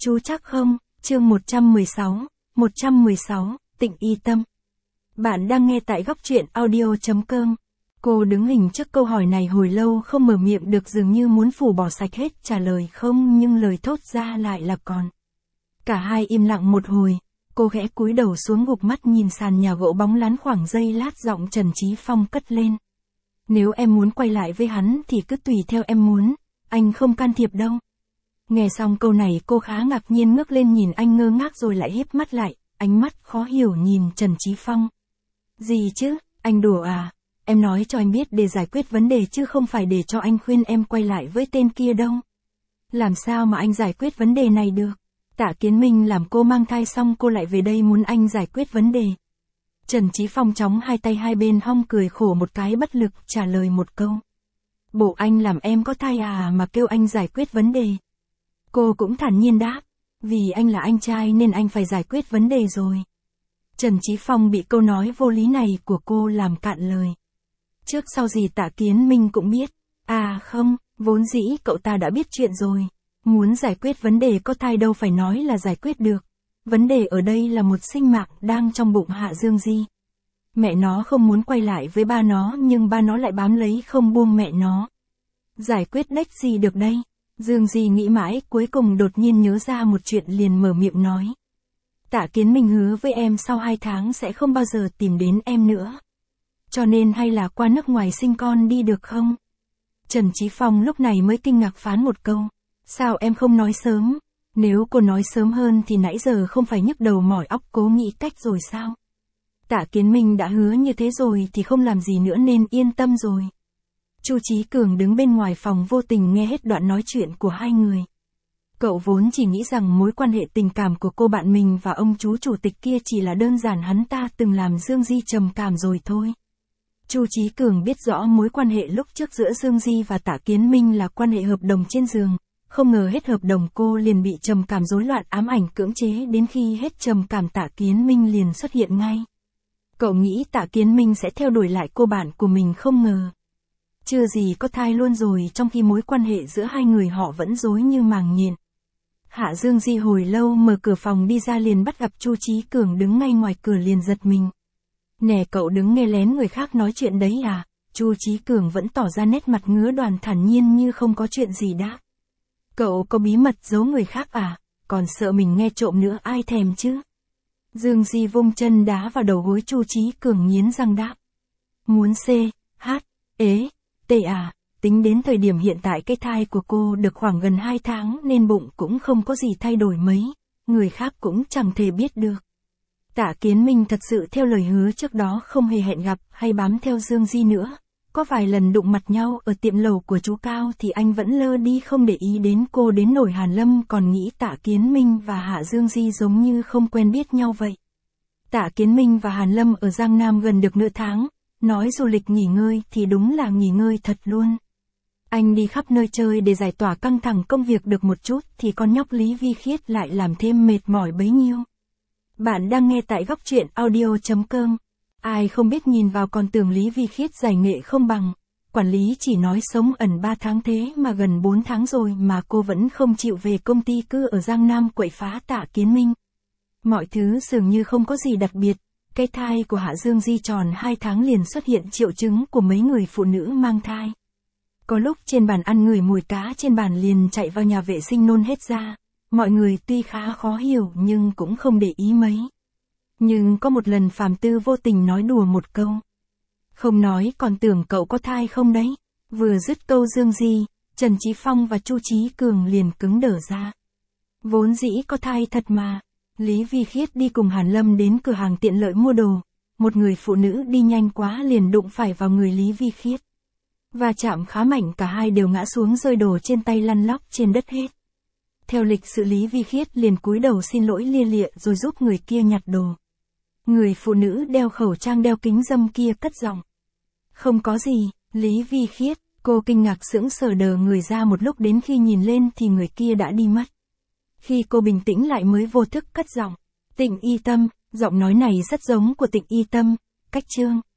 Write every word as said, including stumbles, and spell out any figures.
Chú chắc không? Chương một trăm mười sáu, một trăm mười sáu, Tịnh Y Tâm. Bạn đang nghe tại góc truyện audio chấm com. Cô đứng hình trước câu hỏi này hồi lâu không mở miệng được, dường như muốn phủ bỏ sạch hết trả lời không, nhưng lời thốt ra lại là còn. Cả hai im lặng một hồi, cô khẽ cúi đầu xuống gục mắt nhìn sàn nhà gỗ bóng lán khoảng giây lát, giọng Trần Chí Phong cất lên. Nếu em muốn quay lại với hắn thì cứ tùy theo em muốn, anh không can thiệp đâu. Nghe xong câu này cô khá ngạc nhiên, ngước lên nhìn anh ngơ ngác rồi lại híp mắt lại, ánh mắt khó hiểu nhìn Trần Chí Phong. Gì chứ, anh đùa à? Em nói cho anh biết để giải quyết vấn đề chứ không phải để cho anh khuyên em quay lại với tên kia đâu. Làm sao mà anh giải quyết vấn đề này được? Tạ Kiến Minh làm cô mang thai xong cô lại về đây muốn anh giải quyết vấn đề. Trần Chí Phong chóng hai tay hai bên hông, cười khổ một cái bất lực trả lời một câu. Bộ anh làm em có thai à mà kêu anh giải quyết vấn đề? Cô cũng thản nhiên đáp, vì anh là anh trai nên anh phải giải quyết vấn đề rồi. Trần Chí Phong bị câu nói vô lý này của cô làm cạn lời. Trước sau gì Tạ Kiến Minh cũng biết. À không, vốn dĩ cậu ta đã biết chuyện rồi. Muốn giải quyết vấn đề có thai đâu phải nói là giải quyết được. Vấn đề ở đây là một sinh mạng đang trong bụng Hạ Dương Di. Mẹ nó không muốn quay lại với ba nó nhưng ba nó lại bám lấy không buông mẹ nó. Giải quyết đếch gì được đây? Dương Di nghĩ mãi, cuối cùng đột nhiên nhớ ra một chuyện liền mở miệng nói. Tạ Kiến Minh hứa với em sau hai tháng sẽ không bao giờ tìm đến em nữa. Cho nên hay là qua nước ngoài sinh con đi được không? Trần Chí Phong lúc này mới kinh ngạc phán một câu. Sao em không nói sớm? Nếu cô nói sớm hơn thì nãy giờ không phải nhức đầu mỏi óc cố nghĩ cách rồi sao? Tạ Kiến Minh đã hứa như thế rồi thì không làm gì nữa nên yên tâm rồi. Chu Chí Cường đứng bên ngoài phòng vô tình nghe hết đoạn nói chuyện của hai người. Cậu vốn chỉ nghĩ rằng mối quan hệ tình cảm của cô bạn mình và ông chú chủ tịch kia chỉ là đơn giản hắn ta từng làm Dương Di trầm cảm rồi thôi. Chu Chí Cường biết rõ mối quan hệ lúc trước giữa Dương Di và Tạ Kiến Minh là quan hệ hợp đồng trên giường, không ngờ hết hợp đồng cô liền bị trầm cảm rối loạn ám ảnh cưỡng chế, đến khi hết trầm cảm Tạ Kiến Minh liền xuất hiện ngay. Cậu nghĩ Tạ Kiến Minh sẽ theo đuổi lại cô bạn của mình, không ngờ. Chưa gì có thai luôn rồi, trong khi mối quan hệ giữa hai người họ vẫn rối như màng nhện. Hạ Dương Di hồi lâu mở cửa phòng đi ra liền bắt gặp Chu Chí Cường đứng ngay ngoài cửa liền giật mình. Nè, cậu đứng nghe lén người khác nói chuyện đấy à? Chu Chí Cường vẫn tỏ ra nét mặt ngứa đoàn thản nhiên như không có chuyện gì đáp. Cậu có bí mật giấu người khác à? Còn sợ mình nghe trộm nữa ai thèm chứ? Dương Di vung chân đá vào đầu gối Chu Chí Cường nghiến răng đáp. Muốn C, H, ế, T à? Tính đến thời điểm hiện tại cái thai của cô được khoảng gần hai tháng nên bụng cũng không có gì thay đổi mấy, người khác cũng chẳng thể biết được. Tạ Kiến Minh thật sự theo lời hứa trước đó không hề hẹn gặp hay bám theo Dương Di nữa. Có vài lần đụng mặt nhau ở tiệm lẩu của chú Cao thì anh vẫn lơ đi không để ý đến cô, đến nổi Hàn Lâm còn nghĩ Tạ Kiến Minh và Hạ Dương Di giống như không quen biết nhau vậy. Tạ Kiến Minh và Hàn Lâm ở Giang Nam gần được nửa tháng, nói du lịch nghỉ ngơi thì đúng là nghỉ ngơi thật luôn. Anh đi khắp nơi chơi để giải tỏa căng thẳng công việc được một chút thì con nhóc Lý Vi Khiết lại làm thêm mệt mỏi bấy nhiêu. Bạn đang nghe tại góc truyện audio chấm com. Ai không biết nhìn vào còn tưởng Lý Vi Khiết giải nghệ không bằng. Quản lý chỉ nói sống ẩn ba tháng thế mà gần bốn tháng rồi mà cô vẫn không chịu về công ty, cứ ở Giang Nam quậy phá Tạ Kiến Minh. Mọi thứ dường như không có gì đặc biệt. Cái thai của Hạ Dương Di tròn hai tháng liền xuất hiện triệu chứng của mấy người phụ nữ mang thai. Có lúc trên bàn ăn ngửi mùi cá trên bàn liền chạy vào nhà vệ sinh nôn hết ra. Mọi người tuy khá khó hiểu nhưng cũng không để ý mấy. Nhưng có một lần Phạm Tư vô tình nói đùa một câu. Không nói còn tưởng cậu có thai không đấy. Vừa dứt câu Dương Di, Trần Chí Phong và Chu Chí Cường liền cứng đờ ra. Vốn dĩ có thai thật mà. Lý Vi Khiết đi cùng Hàn Lâm đến cửa hàng tiện lợi mua đồ. Một người phụ nữ đi nhanh quá liền đụng phải vào người Lý Vi Khiết. Và chạm khá mạnh, cả hai đều ngã xuống rơi đồ trên tay lăn lóc trên đất hết. Theo lịch sự Lý Vi Khiết liền cúi đầu xin lỗi lia lịa rồi giúp người kia nhặt đồ. Người phụ nữ đeo khẩu trang đeo kính râm kia cất giọng. Không có gì, Lý Vi Khiết. Cô kinh ngạc sững sờ đờ người ra một lúc, đến khi nhìn lên thì người kia đã đi mất. Khi cô bình tĩnh lại mới vô thức cất giọng. Tịnh Y Tâm. Giọng nói này rất giống của Tịnh Y Tâm, cách chương.